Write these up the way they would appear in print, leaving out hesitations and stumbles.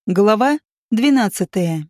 Глава 12.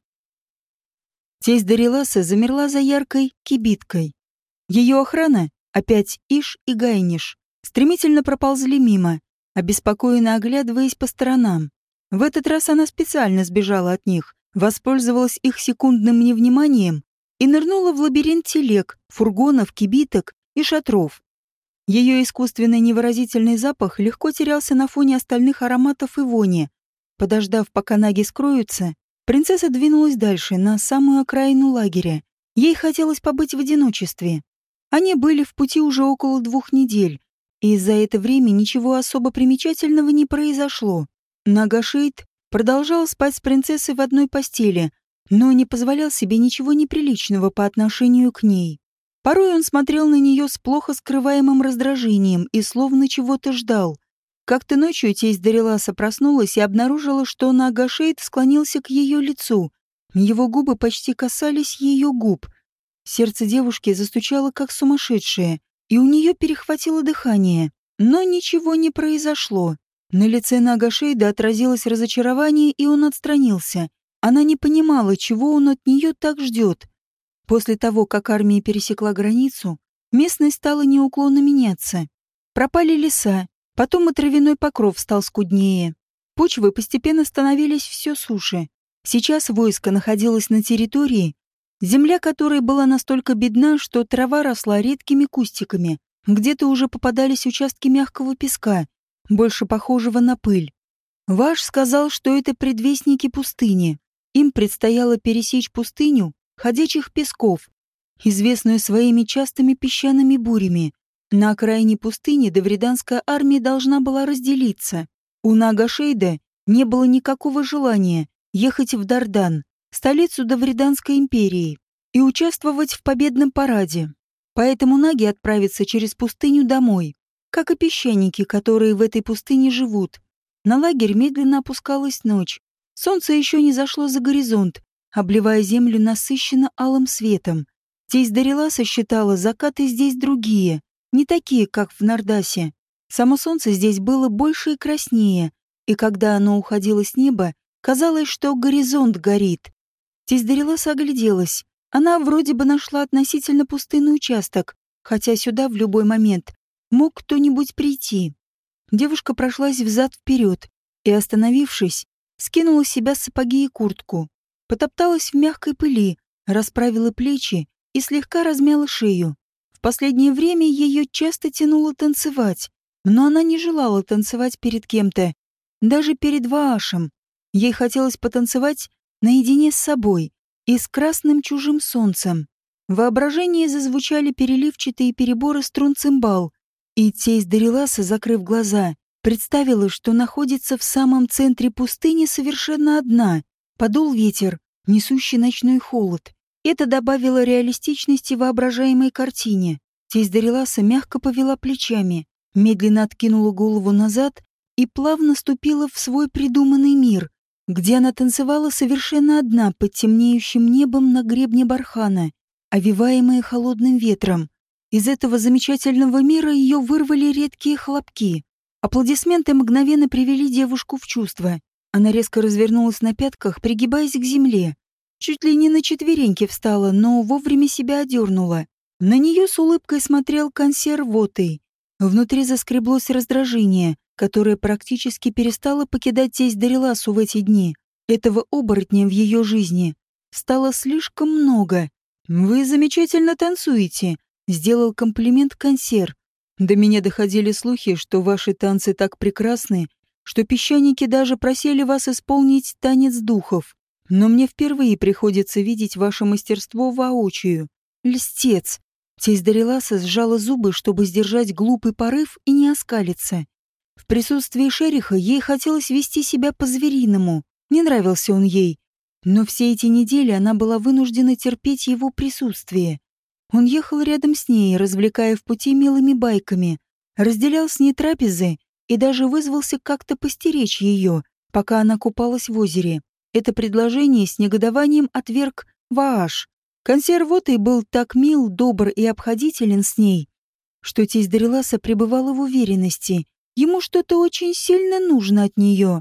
Тесть Дариласа замерла за яркой кибиткой. Ее охрана, опять Иш и Гайниш, стремительно проползли мимо, обеспокоенно оглядываясь по сторонам. В этот раз она специально сбежала от них, воспользовалась их секундным невниманием и нырнула в лабиринт телег, фургонов, кибиток и шатров. Ее искусственный невыразительный запах легко терялся на фоне остальных ароматов и вони. Подождав, пока наги скроются, принцесса двинулась дальше, на самую окраину лагеря. Ей хотелось побыть в одиночестве. Они были в пути уже около 2 недель, и за это время ничего особо примечательного не произошло. Нагашейд продолжал спать с принцессой в одной постели, но не позволял себе ничего неприличного по отношению к ней. Порой он смотрел на нее с плохо скрываемым раздражением и словно чего-то ждал. Как-то ночью тесть Дариласа проснулась и обнаружила, что Нагашейд склонился к ее лицу. Его губы почти касались ее губ. Сердце девушки застучало как сумасшедшее, и у нее перехватило дыхание. Но ничего не произошло. На лице Нагашейда отразилось разочарование, и он отстранился. Она не понимала, чего он от нее так ждет. После того, как армия пересекла границу, местность стала неуклонно меняться. Пропали леса. Потом и травяной покров стал скуднее. Почвы постепенно становились все суше. Сейчас войско находилось на территории, земля которой была настолько бедна, что трава росла редкими кустиками. Где-то уже попадались участки мягкого песка, больше похожего на пыль. Ваш сказал, что это предвестники пустыни. Им предстояло пересечь пустыню ходячих песков, известную своими частыми песчаными бурями. На окраине пустыни давриданская армия должна была разделиться. У Нагашейда не было никакого желания ехать в Дардан, столицу Давриданской империи, и участвовать в победном параде. Поэтому наги отправятся через пустыню домой, как и песчаники, которые в этой пустыне живут. На лагерь медленно опускалась ночь. Солнце еще не зашло за горизонт, обливая землю насыщенно алым светом. Тесть Дариласа считала, закаты здесь другие, не такие, как в Нардасе. Само солнце здесь было больше и краснее, и когда оно уходило с неба, казалось, что горизонт горит. Тесть Дариласа огляделась. Она вроде бы нашла относительно пустынный участок, хотя сюда в любой момент мог кто-нибудь прийти. Девушка прошлась взад-вперед и, остановившись, скинула с себя сапоги и куртку, потопталась в мягкой пыли, расправила плечи и слегка размяла шею. В последнее время ее часто тянуло танцевать, но она не желала танцевать перед кем-то, даже перед Ваашем. Ей хотелось потанцевать наедине с собой и с красным чужим солнцем. В воображении зазвучали переливчатые переборы струн цимбал, и тесть Дариласа, закрыв глаза, представила, что находится в самом центре пустыни совершенно одна. Подул ветер, несущий ночной холод. Это добавило реалистичности воображаемой картине. Тесть Дариласа мягко повела плечами, медленно откинула голову назад и плавно ступила в свой придуманный мир, где она танцевала совершенно одна под темнеющим небом на гребне бархана, овиваемая холодным ветром. Из этого замечательного мира ее вырвали редкие хлопки. Аплодисменты мгновенно привели девушку в чувство. Она резко развернулась на пятках, пригибаясь к земле. Чуть ли не на четвереньки встала, но вовремя себя одернула. На нее с улыбкой смотрел консьер Вотый. Внутри заскреблось раздражение, которое практически перестало покидать тесть Дариласу в эти дни. Этого оборотня в ее жизни стало слишком много. «Вы замечательно танцуете», — сделал комплимент консьер. «До меня доходили слухи, что ваши танцы так прекрасны, что песчаники даже просили вас исполнить танец духов. Но мне впервые приходится видеть ваше мастерство воочию. Льстец!» Тесть Дариласа сжала зубы, чтобы сдержать глупый порыв и не оскалиться. В присутствии шериха ей хотелось вести себя по-звериному. Не нравился он ей. Но все эти недели она была вынуждена терпеть его присутствие. Он ехал рядом с ней, развлекая в пути милыми байками, разделял с ней трапезы и даже вызвался как-то постеречь ее, пока она купалась в озере. Это предложение с негодованием отверг Вааш. Консьер Вотый был так мил, добр и обходителен с ней, что тесть Дариласа пребывала в уверенности. Ему что-то очень сильно нужно от нее.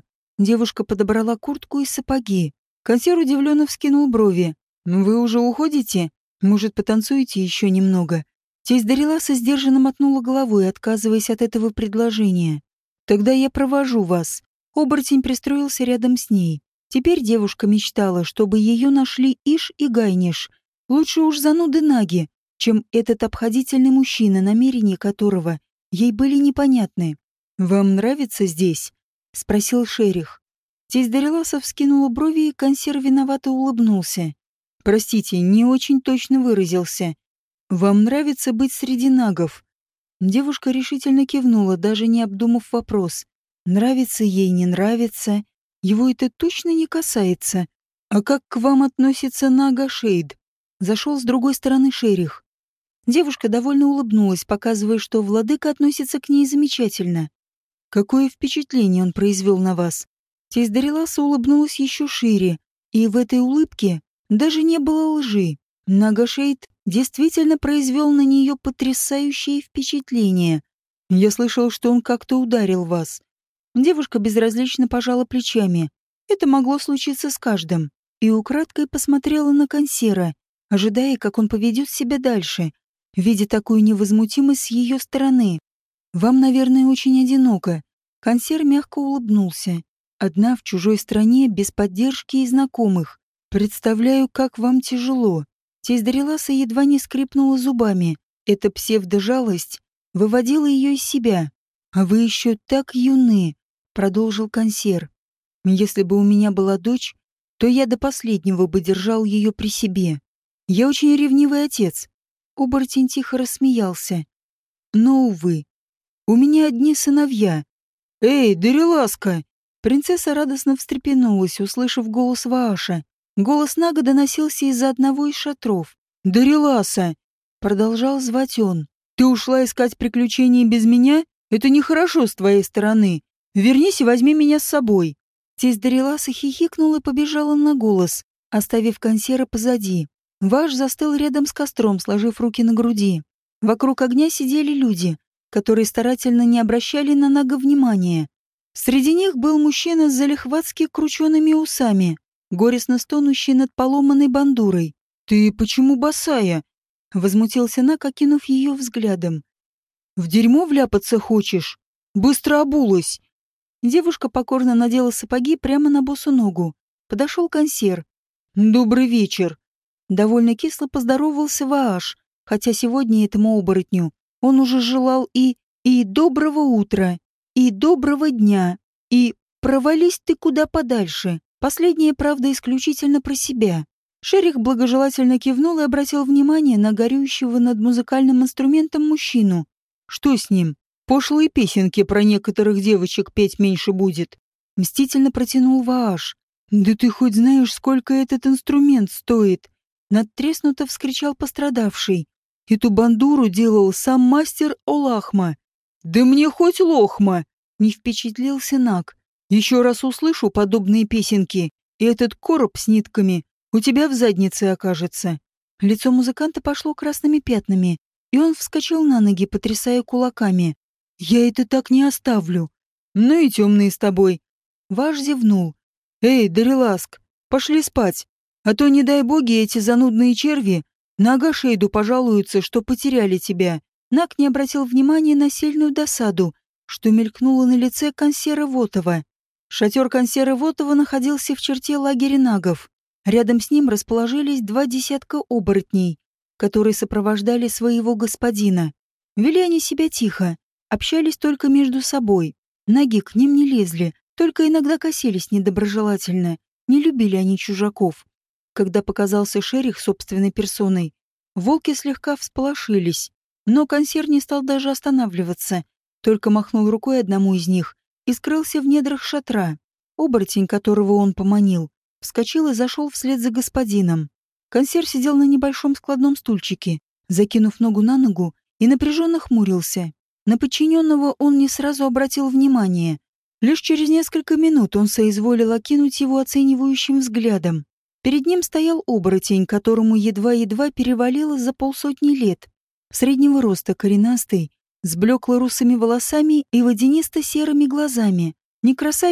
Девушка подобрала куртку и сапоги. Консьер удивленно вскинул брови. «Вы уже уходите? Может, потанцуете еще немного?» Тесть Дариласа сдержанно мотнула головой, отказываясь от этого предложения. «Тогда я провожу вас». Оборотень пристроился рядом с ней. Теперь девушка мечтала, чтобы ее нашли Иш и Гайниш. Лучше уж зануды Наги, чем этот обходительный мужчина, намерения которого ей были непонятны. «Вам нравится здесь?» — спросил Шерих. Тесть Дариласа вскинула брови, и консьер виновато улыбнулся. «Простите, не очень точно выразился. Вам нравится быть среди нагов?» Девушка решительно кивнула, даже не обдумав вопрос. Нравится ей, не нравится. Его это точно не касается. «А как к вам относится Нага Шейд?» Зашел с другой стороны Шерих. Девушка довольно улыбнулась, показывая, что владыка относится к ней замечательно. «Какое впечатление он произвел на вас?» Тесть Дариласа улыбнулась еще шире, и в этой улыбке даже не было лжи. Нага Шейд действительно произвел на нее потрясающее впечатление. «Я слышал, что он как-то ударил вас». Девушка безразлично пожала плечами. Это могло случиться с каждым. И украдкой посмотрела на консьера, ожидая, как он поведет себя дальше, видя такую невозмутимость с ее стороны. «Вам, наверное, очень одиноко». Консьер мягко улыбнулся. «Одна в чужой стране, без поддержки и знакомых. Представляю, как вам тяжело». Тесть Дариласа едва не скрипнула зубами. Эта псевдожалость выводила ее из себя. «А вы еще так юны», — продолжил консьер. «Если бы у меня была дочь, то я до последнего бы держал ее при себе. Я очень ревнивый отец». Оборотень тихо рассмеялся. «Но, увы, у меня одни сыновья». «Эй, Дариласка!» Принцесса радостно встрепенулась, услышав голос Вааша. Голос Нага доносился из-за одного из шатров. «Дариласа!» — продолжал звать он. «Ты ушла искать приключений без меня? Это нехорошо с твоей стороны. Вернись и возьми меня с собой». Тесть Дариласа хихикнула и побежала на голос, оставив консьера позади. Вааш застыл рядом с костром, сложив руки на груди. Вокруг огня сидели люди, которые старательно не обращали на Нага внимания. Среди них был мужчина с залихватски крученными усами, горестно стонущий над поломанной бандурой. «Ты почему босая?» — возмутился Наг, окинув ее взглядом. «В дерьмо вляпаться хочешь? Быстро обулась!» Девушка покорно надела сапоги прямо на босу ногу. Подошел консьер. «Добрый вечер!» Довольно кисло поздоровался Вааш, хотя сегодня этому оборотню он уже желал и доброго утра, и доброго дня, и провались ты куда подальше. Последнее, правда, исключительно про себя. Шерих благожелательно кивнул и обратил внимание на горюющего над музыкальным инструментом мужчину. Что с ним? Пошлые песенки про некоторых девочек петь меньше будет. Мстительно протянул Вааш. Да ты хоть знаешь, сколько этот инструмент стоит? Надтреснуто вскричал пострадавший. Эту бандуру делал сам мастер Олахма. «Да мне хоть лохма!» — не впечатлился Наг. «Еще раз услышу подобные песенки, и этот короб с нитками у тебя в заднице окажется». Лицо музыканта пошло красными пятнами, и он вскочил на ноги, потрясая кулаками. «Я это так не оставлю». «Ну и темные с тобой». Ваш зевнул. «Эй, Дариласк, пошли спать, а то, не дай боги, эти занудные черви на Агашейду пожалуются, что потеряли тебя». Наг не обратил внимания на сильную досаду, что мелькнуло на лице консьера Вотова. Шатер консьера Вотова находился в черте лагеря нагов. Рядом с ним расположились 2 десятка оборотней, которые сопровождали своего господина. Вели они себя тихо, общались только между собой. Наги к ним не лезли, только иногда косились недоброжелательно. Не любили они чужаков. Когда показался Шерих собственной персоной, волки слегка всполошились. Но консьер не стал даже останавливаться, только махнул рукой одному из них и скрылся в недрах шатра. Оборотень, которого он поманил, вскочил и зашел вслед за господином. Консьер сидел на небольшом складном стульчике, закинув ногу на ногу, и напряженно хмурился. На подчиненного он не сразу обратил внимание. Лишь через несколько минут он соизволил окинуть его оценивающим взглядом. Перед ним стоял оборотень, которому едва-едва перевалило за 50 лет. Среднего роста, коренастый, с блекло-русыми волосами и водянисто-серыми глазами. Не красавец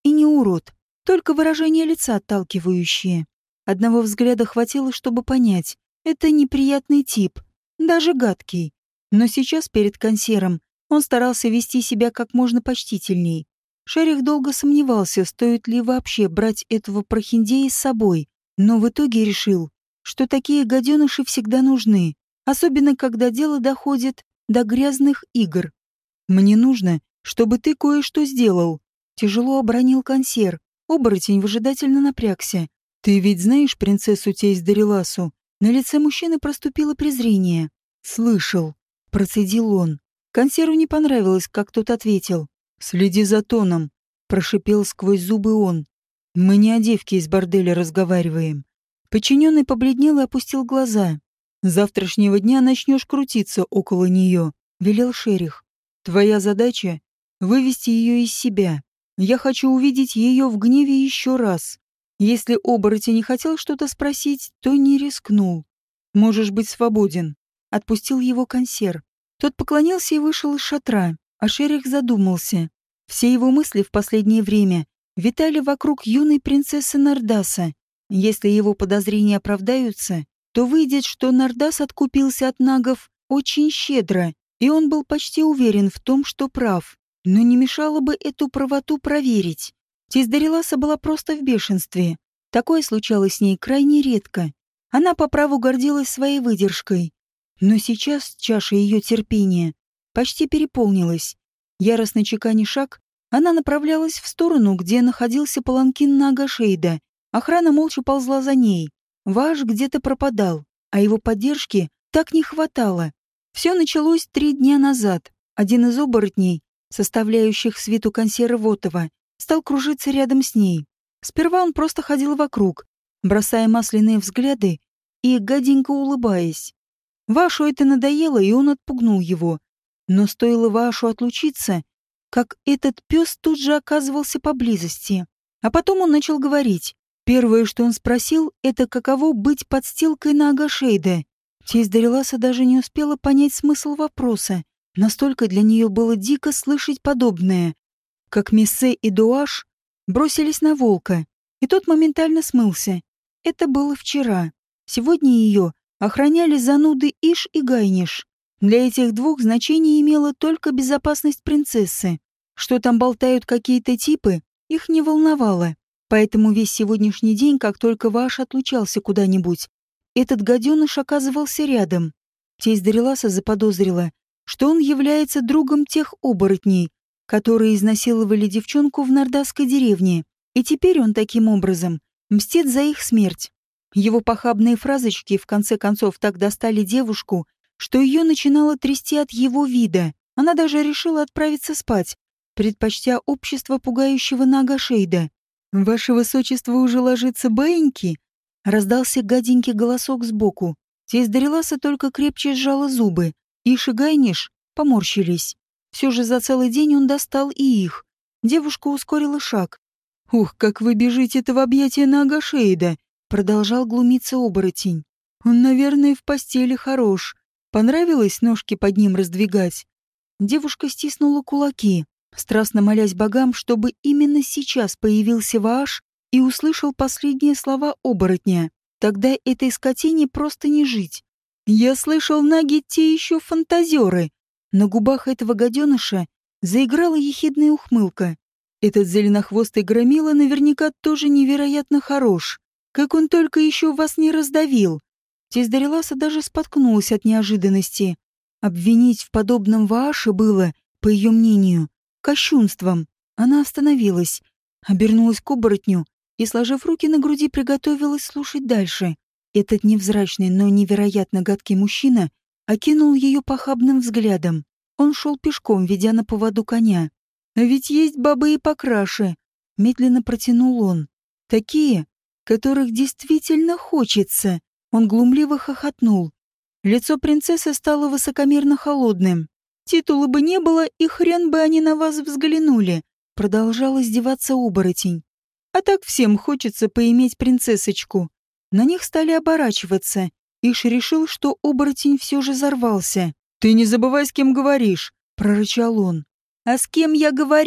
и не урод, только выражение лица отталкивающее. Одного взгляда хватило, чтобы понять, это неприятный тип, даже гадкий. Но сейчас перед консьером он старался вести себя как можно почтительней. Шерих долго сомневался, стоит ли вообще брать этого прохиндея с собой, но в итоге решил, что такие гаденыши всегда нужны, особенно когда дело доходит до грязных игр. «Мне нужно, чтобы ты кое-что сделал», — тяжело обронил консьер. Оборотень выжидательно напрягся. «Ты ведь знаешь принцессу тесть Дариласу?» На лице мужчины проступило презрение. «Слышал», — процедил он. Консьеру не понравилось, как тот ответил. «Следи за тоном», — прошипел сквозь зубы он. «Мы не о девке из борделя разговариваем». Подчиненный побледнел и опустил глаза. «С завтрашнего дня начнешь крутиться около нее», — велел Шерих. «Твоя задача — вывести ее из себя. Я хочу увидеть ее в гневе еще раз. Если оборотень не хотел что-то спросить, то не рискнул. Можешь быть свободен», — отпустил его консьер. Тот поклонился и вышел из шатра, а Шерих задумался. Все его мысли в последнее время витали вокруг юной принцессы Нардаса. Если его подозрения оправдаются, то выйдет, что Нардас откупился от нагов очень щедро, и он был почти уверен в том, что прав. Но не мешало бы эту правоту проверить. Тесть Дариласа была просто в бешенстве. Такое случалось с ней крайне редко. Она по праву гордилась своей выдержкой. Но сейчас чаша ее терпения почти переполнилась. Яростно чеканя шаг, она направлялась в сторону, где находился паланкин Нага Шейда. Охрана молча ползла за ней. Ваш где-то пропадал, а его поддержки так не хватало. Все началось 3 дня назад. Один из оборотней, составляющих свиту консьера Вотова, стал кружиться рядом с ней. Сперва он просто ходил вокруг, бросая масляные взгляды и гаденько улыбаясь. Вашу это надоело, и он отпугнул его. Но стоило Вашу отлучиться, как этот пес тут же оказывался поблизости. А потом он начал говорить. Первое, что он спросил, это каково быть подстилкой на Агашейда. Тесть Дариласа даже не успела понять смысл вопроса. Настолько для нее было дико слышать подобное. Как Мессе и Дуаш бросились на волка, и тот моментально смылся. Это было вчера. Сегодня ее охраняли зануды Иш и Гайниш. Для этих двух значений имела только безопасность принцессы. Что там болтают какие-то типы, их не волновало. Поэтому весь сегодняшний день, как только Ваш отлучался куда-нибудь, этот гаденыш оказывался рядом. Тесть Дариласа заподозрила, что он является другом тех оборотней, которые изнасиловали девчонку в нардасской деревне, и теперь он таким образом мстит за их смерть. Его похабные фразочки в конце концов так достали девушку, что ее начинало трясти от его вида. Она даже решила отправиться спать, предпочтя общество пугающего Нага Шейда. «Ваше высочество уже ложится баиньки?» — раздался гаденький голосок сбоку. Тесть Дариласа только крепче сжала зубы. Иш и Гайниш поморщились. Все же за целый день он достал и их. Девушка ускорила шаг. «Ух, как вы бежите-то в объятия Нага Шейда!» — продолжал глумиться оборотень. «Он, наверное, в постели хорош. Понравилось ножки под ним раздвигать?» Девушка стиснула кулаки, страстно молясь богам, чтобы именно сейчас появился Вааш и услышал последние слова оборотня. Тогда этой скотине просто не жить. «Я слышал, наги те еще фантазеры». На губах этого гаденыша заиграла ехидная ухмылка. «Этот зеленохвостый громила наверняка тоже невероятно хорош. Как он только еще вас не раздавил». Тесть Дариласа даже споткнулась от неожиданности. Обвинить в подобном Вааше было, по ее мнению, кощунством. Она остановилась, обернулась к оборотню и, сложив руки на груди, приготовилась слушать дальше. Этот невзрачный, но невероятно гадкий мужчина окинул ее похабным взглядом. Он шел пешком, ведя на поводу коня. «А ведь есть бабы и покраше», — медленно протянул он. «Такие, которых действительно хочется». Он глумливо хохотнул. Лицо принцессы стало высокомерно холодным. «Титула бы не было, и хрен бы они на вас взглянули», — продолжал издеваться оборотень. «А так всем хочется поиметь принцессочку». На них стали оборачиваться. Иш решил, что оборотень все же взорвался. «Ты не забывай, с кем говоришь», — прорычал он. «А с кем я говорю?»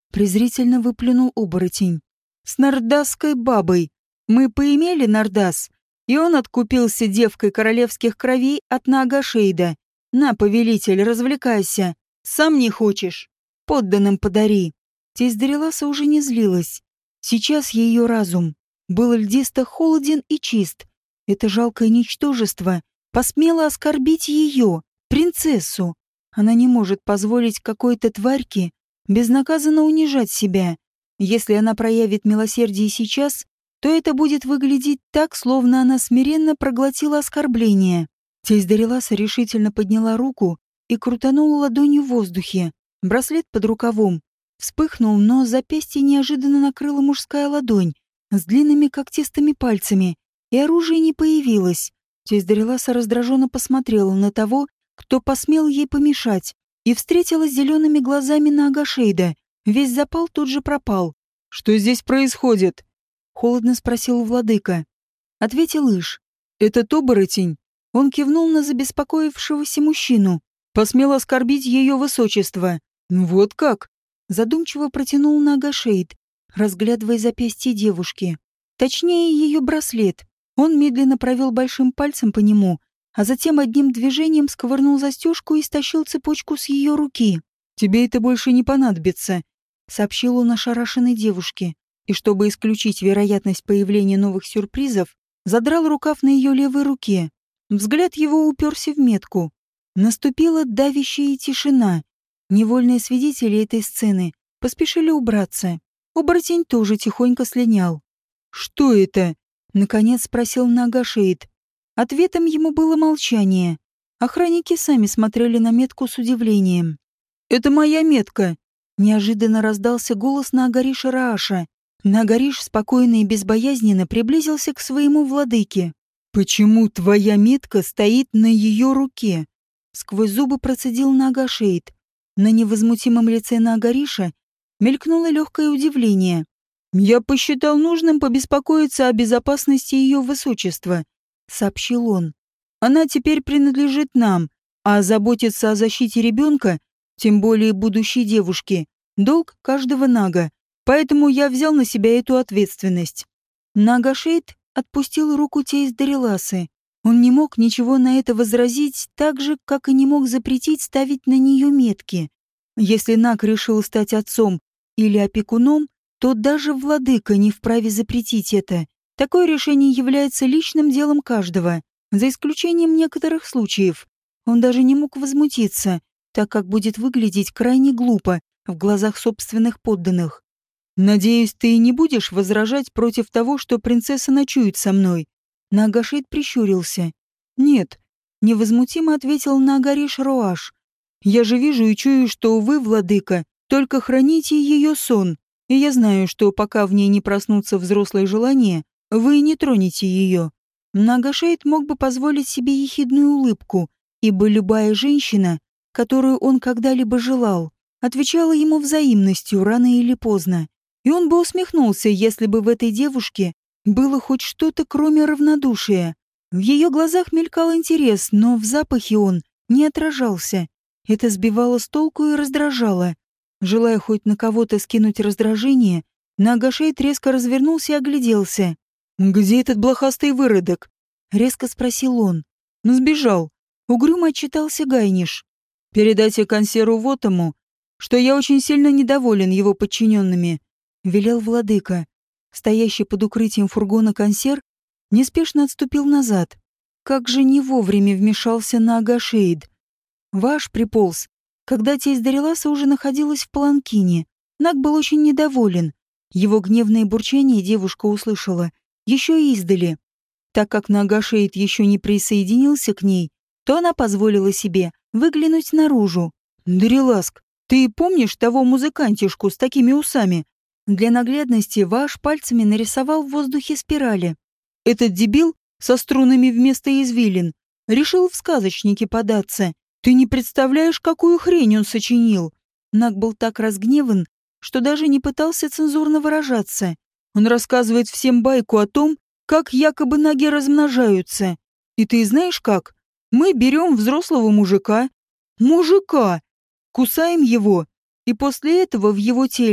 презрительно выплюнул оборотень. С нардасской бабой. Мы поимели Нардас, и он откупился девкой королевских кровей от Наагашейда. На, повелитель, развлекайся. Сам не хочешь? Подданным подари. Тесть Дариласа уже не злилась. Сейчас ее разум был льдисто холоден и чист. Это жалкое ничтожество посмело оскорбить ее, принцессу. Она не может позволить какой-то тварьке безнаказанно унижать себя. Если она проявит милосердие сейчас, то это будет выглядеть так, словно она смиренно проглотила оскорбление. Тесть Дариласа решительно подняла руку и крутанула ладонью в воздухе. Браслет под рукавом вспыхнул, но запястье неожиданно накрыла мужская ладонь с длинными когтистыми пальцами, и оружие не появилось. Тесть Дариласа раздраженно посмотрела на того, кто посмел ей помешать, и встретилась зелеными глазами Наагашейда. Весь запал тут же пропал. «Что здесь происходит?» — холодно спросил владыка. Ответил Иш. «Этот оборотень». Он кивнул на забеспокоившегося мужчину. «Посмел оскорбить ее высочество». «Вот как?» — задумчиво протянул Наагашейд, разглядывая запястье девушки. Точнее, ее браслет. Он медленно провел большим пальцем по нему, а затем одним движением сковырнул застежку и стащил цепочку с ее руки. «Тебе это больше не понадобится», — сообщил он ошарашенной девушке, и чтобы исключить вероятность появления новых сюрпризов, задрал рукав на ее левой руке. Взгляд его уперся в метку. Наступила давящая тишина. Невольные свидетели этой сцены поспешили убраться. Оборотень тоже тихонько слинял. «Что это?» — наконец спросил Наагашейд. Ответом ему было молчание. Охранники сами смотрели на метку с удивлением. «Это моя метка!» — неожиданно раздался голос Наагариша Рааша. Наагариш спокойно и безбоязненно приблизился к своему владыке. «Почему твоя метка стоит на ее руке?» Сквозь зубы процедил Наагашейд. На невозмутимом лице Наагариша мелькнуло легкое удивление. «Я посчитал нужным побеспокоиться о безопасности ее высочества», — сообщил он. «Она теперь принадлежит нам, а заботиться о защите ребенка, тем более будущей девушки, долг каждого нага, поэтому я взял на себя эту ответственность». Наагашейд отпустил руку тесть Дариласы. Он не мог ничего на это возразить, так же, как и не мог запретить ставить на нее метки. Если наг решил стать отцом или опекуном, то даже владыка не вправе запретить это. Такое решение является личным делом каждого, за исключением некоторых случаев. Он даже не мог возмутиться, так как будет выглядеть крайне глупо в глазах собственных подданных. «Надеюсь, ты не будешь возражать против того, что принцесса ночует со мной?» Наагашейд прищурился. «Нет», — невозмутимо ответил Наагариш Роаш. «Я же вижу и чую, что вы, владыка, только храните ее сон, и я знаю, что пока в ней не проснутся взрослые желания, вы не тронете ее». Наагашейд мог бы позволить себе ехидную улыбку, ибо любая женщина, которую он когда-либо желал, отвечала ему взаимностью рано или поздно. И он бы усмехнулся, если бы в этой девушке было хоть что-то, кроме равнодушия. В ее глазах мелькал интерес, но в запахе он не отражался. Это сбивало с толку и раздражало. Желая хоть на кого-то скинуть раздражение, Наагашейд резко развернулся и огляделся. «Где этот блохастый выродок?» — резко спросил он. «Сбежал». Угрюмо отчитался Гайниш. «Передайте консеру Вотому, что я очень сильно недоволен его подчиненными», — велел владыка. Стоящий под укрытием фургона консер неспешно отступил назад. Как же не вовремя вмешался Наагашейд. Ваш приполз, когда тесть Дариласа уже находилась в паланкине. Наг был очень недоволен. Его гневное бурчание девушка услышала еще и издали. Так как Наагашейд еще не присоединился к ней, то она позволила себе выглянуть наружу. «Дариласк, ты помнишь того музыкантишку с такими усами?» Для наглядности Ваш пальцами нарисовал в воздухе спирали. «Этот дебил со струнами вместо извилин решил в сказочники податься. Ты не представляешь, какую хрень он сочинил!» Наг был так разгневан, что даже не пытался цензурно выражаться. Он рассказывает всем байку о том, как якобы наги размножаются. И ты знаешь как? Мы берем взрослого мужика, кусаем его, и после этого в его теле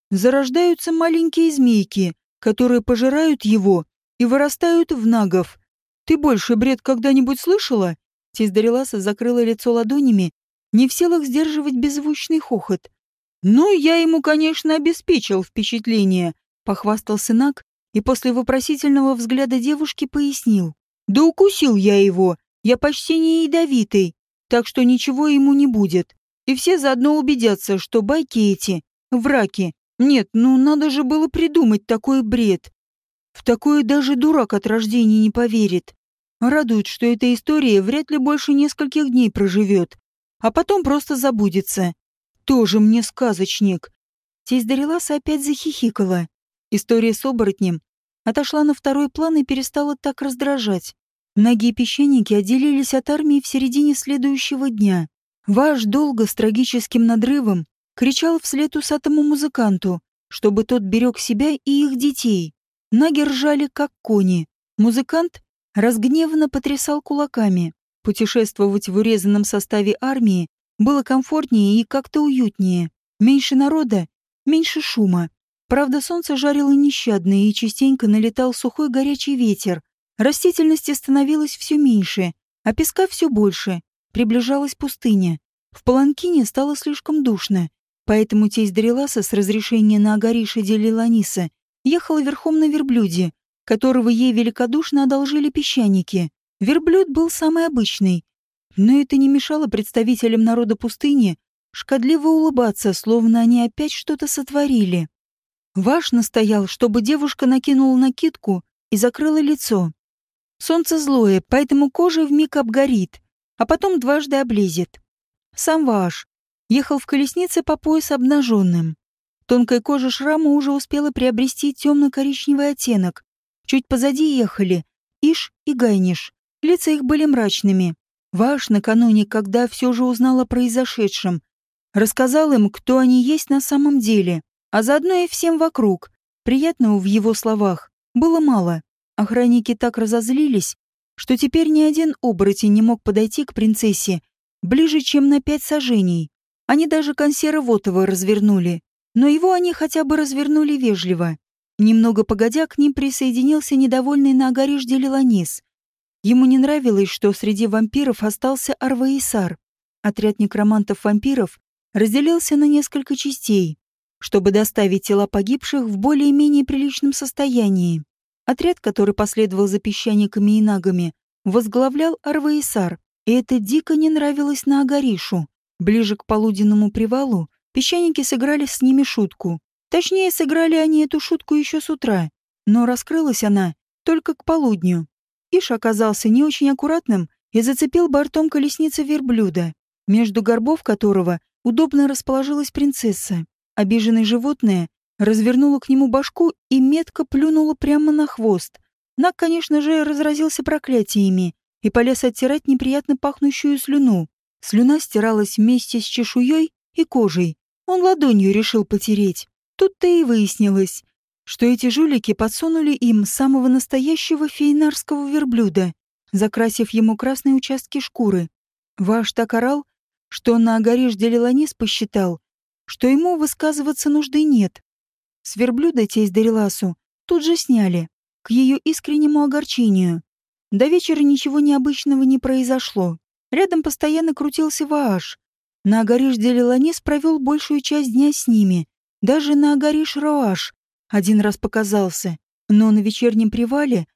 зарождаются маленькие змейки, которые пожирают его и вырастают в нагов. Ты больше бред когда-нибудь слышала? Тесть Дариласа закрыла лицо ладонями, не в силах сдерживать беззвучный хохот. «Ну, я ему, конечно, обеспечил впечатление», — похвастался Наг и после вопросительного взгляда девушки пояснил. «Да укусил я его, я почти не ядовитый, так что ничего ему не будет. И все заодно убедятся, что байки эти — враки. Нет, ну надо же было придумать такой бред. В такое даже дурак от рождения не поверит. Радует, что эта история вряд ли больше нескольких дней проживет, а потом просто забудется. Тоже мне сказочник». Тесть Дариласа опять захихикала. История с оборотнем отошла на второй план и перестала так раздражать. Наги и песчаники отделились от армии в середине следующего дня. Ваш долго с трагическим надрывом кричал вслед усатому музыканту, чтобы тот берег себя и их детей. Наги ржали, как кони. Музыкант разгневанно потрясал кулаками. Путешествовать в урезанном составе армии было комфортнее и как-то уютнее. Меньше народа, меньше шума. Правда, солнце жарило нещадно и частенько налетал сухой горячий ветер. Растительности становилось все меньше, а песка все больше. Приближалась пустыня. В паланкине стало слишком душно, поэтому тесть Дариласа с разрешения на Агариша Делиланиса ехала верхом на верблюде, которого ей великодушно одолжили песчаники. Верблюд был самый обычный, но это не мешало представителям народа пустыни шкодливо улыбаться, словно они опять что-то сотворили. Ваш настоял, чтобы девушка накинула накидку и закрыла лицо. Солнце злое, поэтому кожа вмиг обгорит, а потом дважды облезет. Сам Ваш ехал в колеснице по пояс обнаженным. Тонкая кожа шрама уже успела приобрести темно-коричневый оттенок. Чуть позади ехали Иш и Гайниш. Лица их были мрачными. Ваш накануне, когда все же узнал о произошедшем, рассказал им, кто они есть на самом деле, а заодно и всем вокруг. Приятного в его словах было мало. Охранники так разозлились, что теперь ни один оборотень не мог подойти к принцессе ближе, чем на 5 саженей. Они даже консьера Вотова развернули, но его они хотя бы развернули вежливо. Немного погодя, к ним присоединился недовольный Наагариш Делиланис. Ему не нравилось, что среди вампиров остался Арваисар. Отряд некромантов-вампиров разделился на несколько частей, чтобы доставить тела погибших в более-менее приличном состоянии. Отряд, который последовал за песчаниками и нагами, возглавлял Арваисар, и это дико не нравилось Наагаришу. Ближе к полуденному привалу песчаники сыграли с ними шутку. Точнее, сыграли они эту шутку еще с утра, но раскрылась она только к полудню. Иш оказался не очень аккуратным и зацепил бортом колесницы верблюда, между горбов которого удобно расположилась принцесса. Обиженное животное развернуло к нему башку и метко плюнуло прямо на хвост. Наг, конечно же, разразился проклятиями и полез оттирать неприятно пахнущую слюну. Слюна стиралась вместе с чешуей и кожей. Он ладонью решил потереть. Тут-то и выяснилось, что эти жулики подсунули им самого настоящего фейнарского верблюда, закрасив ему красные участки шкуры. Ваш так орал, что Наагариш Делиланис посчитал, что ему высказываться нужды нет. С верблюда тесть Дариласу тут же сняли, к ее искреннему огорчению. До вечера ничего необычного не произошло. Рядом постоянно крутился Вааш. Наагариш Делиланис провел большую часть дня с ними. Даже Наагариш Роаш один раз показался. Но на вечернем привале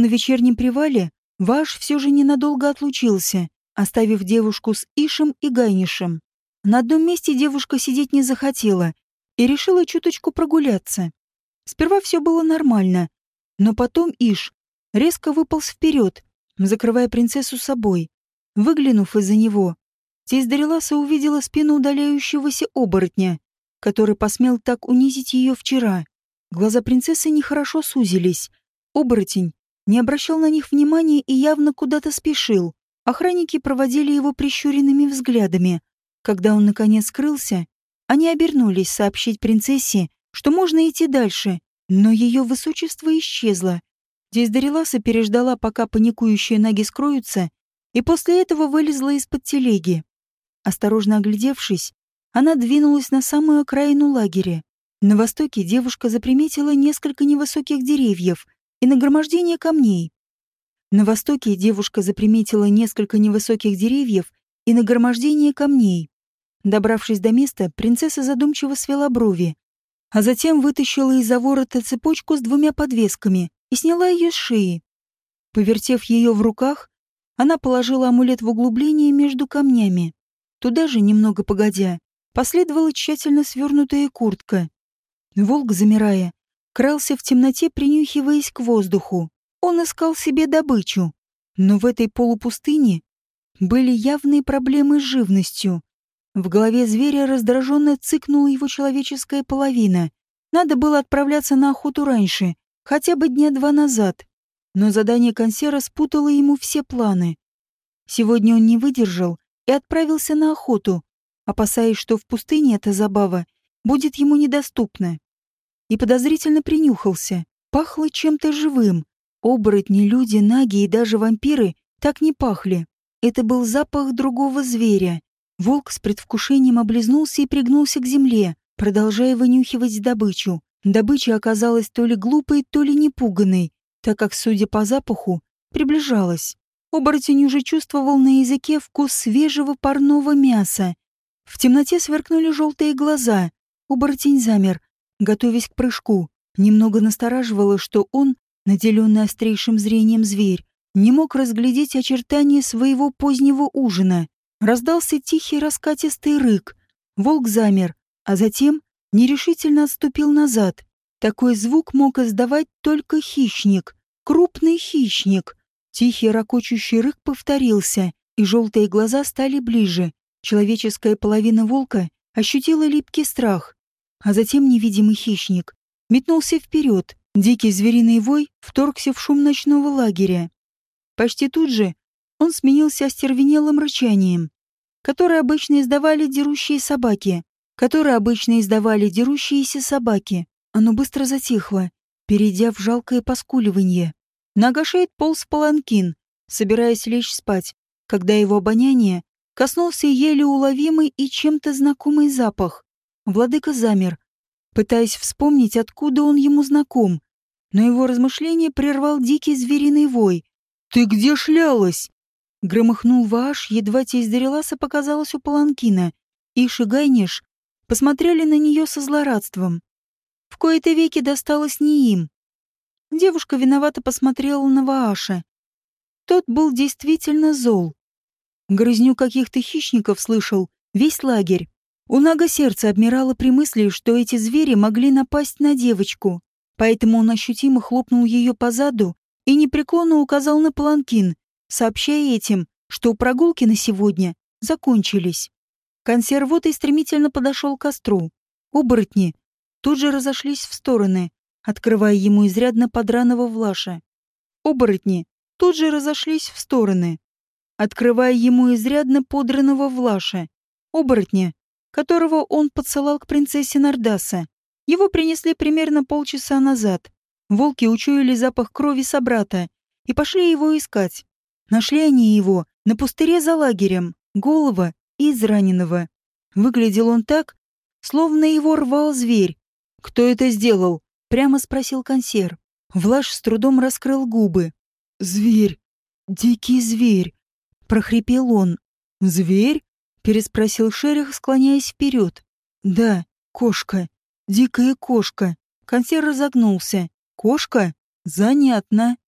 Вааш все же ненадолго отлучился, оставив девушку с Ишем и Гайнишем. На одном месте девушка сидеть не захотела и решила чуточку прогуляться. Сперва все было нормально, но потом Иш резко выполз вперед, закрывая принцессу собой. Выглянув из-за него, тесть Дариласа увидела спину удаляющегося оборотня, который посмел так унизить ее вчера. Глаза принцессы нехорошо сузились. Оборотень не обращал на них внимания и явно куда-то спешил. Охранники проводили его прищуренными взглядами. Когда он наконец скрылся, они обернулись сообщить принцессе, что можно идти дальше, но ее высочество исчезло. Тесть Дариласа переждала, пока паникующие наги скроются, и после этого вылезла из-под телеги. Осторожно оглядевшись, она двинулась на самую окраину лагеря. На востоке девушка заприметила несколько невысоких деревьев и нагромождение камней. На востоке девушка заприметила несколько невысоких деревьев и нагромождение камней. Добравшись до места, принцесса задумчиво свела брови, а затем вытащила из-за ворота цепочку с 2 подвесками и сняла ее с шеи. Повертев ее в руках, она положила амулет в углубление между камнями. Туда же, немного погодя, последовала тщательно свернутая куртка. Волк, замирая, крался в темноте, принюхиваясь к воздуху. Он искал себе добычу. Но в этой полупустыне были явные проблемы с живностью. В голове зверя раздраженно цыкнула его человеческая половина. Надо было отправляться на охоту раньше, хотя бы дня 2 назад. Но задание консьера спутало ему все планы. Сегодня он не выдержал и отправился на охоту, опасаясь, что в пустыне эта забава будет ему недоступна. И подозрительно принюхался. Пахло чем-то живым. Оборотни, люди, наги и даже вампиры так не пахли. Это был запах другого зверя. Волк с предвкушением облизнулся и пригнулся к земле, продолжая вынюхивать добычу. Добыча оказалась то ли глупой, то ли непуганной, так как, судя по запаху, приближалась. Оборотень уже чувствовал на языке вкус свежего парного мяса. В темноте сверкнули желтые глаза. Оборотень замер, готовясь к прыжку. Немного настораживало, что он, наделенный острейшим зрением зверь, не мог разглядеть очертания своего позднего ужина. Раздался тихий раскатистый рык. Волк замер, а затем нерешительно отступил назад. Такой звук мог издавать только хищник, крупный хищник. Тихий ракочущий рык повторился, и желтые глаза стали ближе. Человеческая половина волка ощутила липкий страх. А затем невидимый хищник метнулся вперед. Дикий звериный вой вторгся в шум ночного лагеря. Почти тут же он сменился остервенелым рычанием, которое обычно издавали дерущиеся собаки. Оно быстро затихло, перейдя в жалкое поскуливание. Нагашейд полз в паланкин, собираясь лечь спать, когда его обоняние коснулся еле уловимый и чем-то знакомый запах. Владыка замер, пытаясь вспомнить, откуда он ему знаком, но его размышление прервал дикий звериный вой. «Ты где шлялась?» Громыхнул Вааш, едва тесть Дариласа показалась у паланкина, и Шигайниш посмотрели на нее со злорадством. В кои-то веки досталось не им. Девушка виновато посмотрела на Вааша. Тот был действительно зол. Грызню каких-то хищников слышал весь лагерь. У Нага сердце обмирало при мысли, что эти звери могли напасть на девочку, поэтому он ощутимо хлопнул ее по заду и непреклонно указал на паланкин, сообщая этим, что прогулки на сегодня закончились. Консервотой стремительно подошел к костру. Оборотни тут же разошлись в стороны, открывая ему изрядно подраного Влаша. Оборотни тут же разошлись в стороны, открывая ему изрядно подранного Влаша. Оборотня, которого он подсылал к принцессе Нардаса. Его принесли примерно полчаса назад. Волки учуяли запах крови собрата и пошли его искать. Нашли они его на пустыре за лагерем, голого и израненного. Выглядел он так, словно его рвал зверь. «Кто это сделал?» — прямо спросил консьер. Влаш с трудом раскрыл губы. «Зверь! Дикий зверь!» — прохрипел он. «Зверь?» — переспросил Шерих, склоняясь вперед. «Да, кошка. Дикая кошка». Консьер разогнулся. «Кошка? Занятно».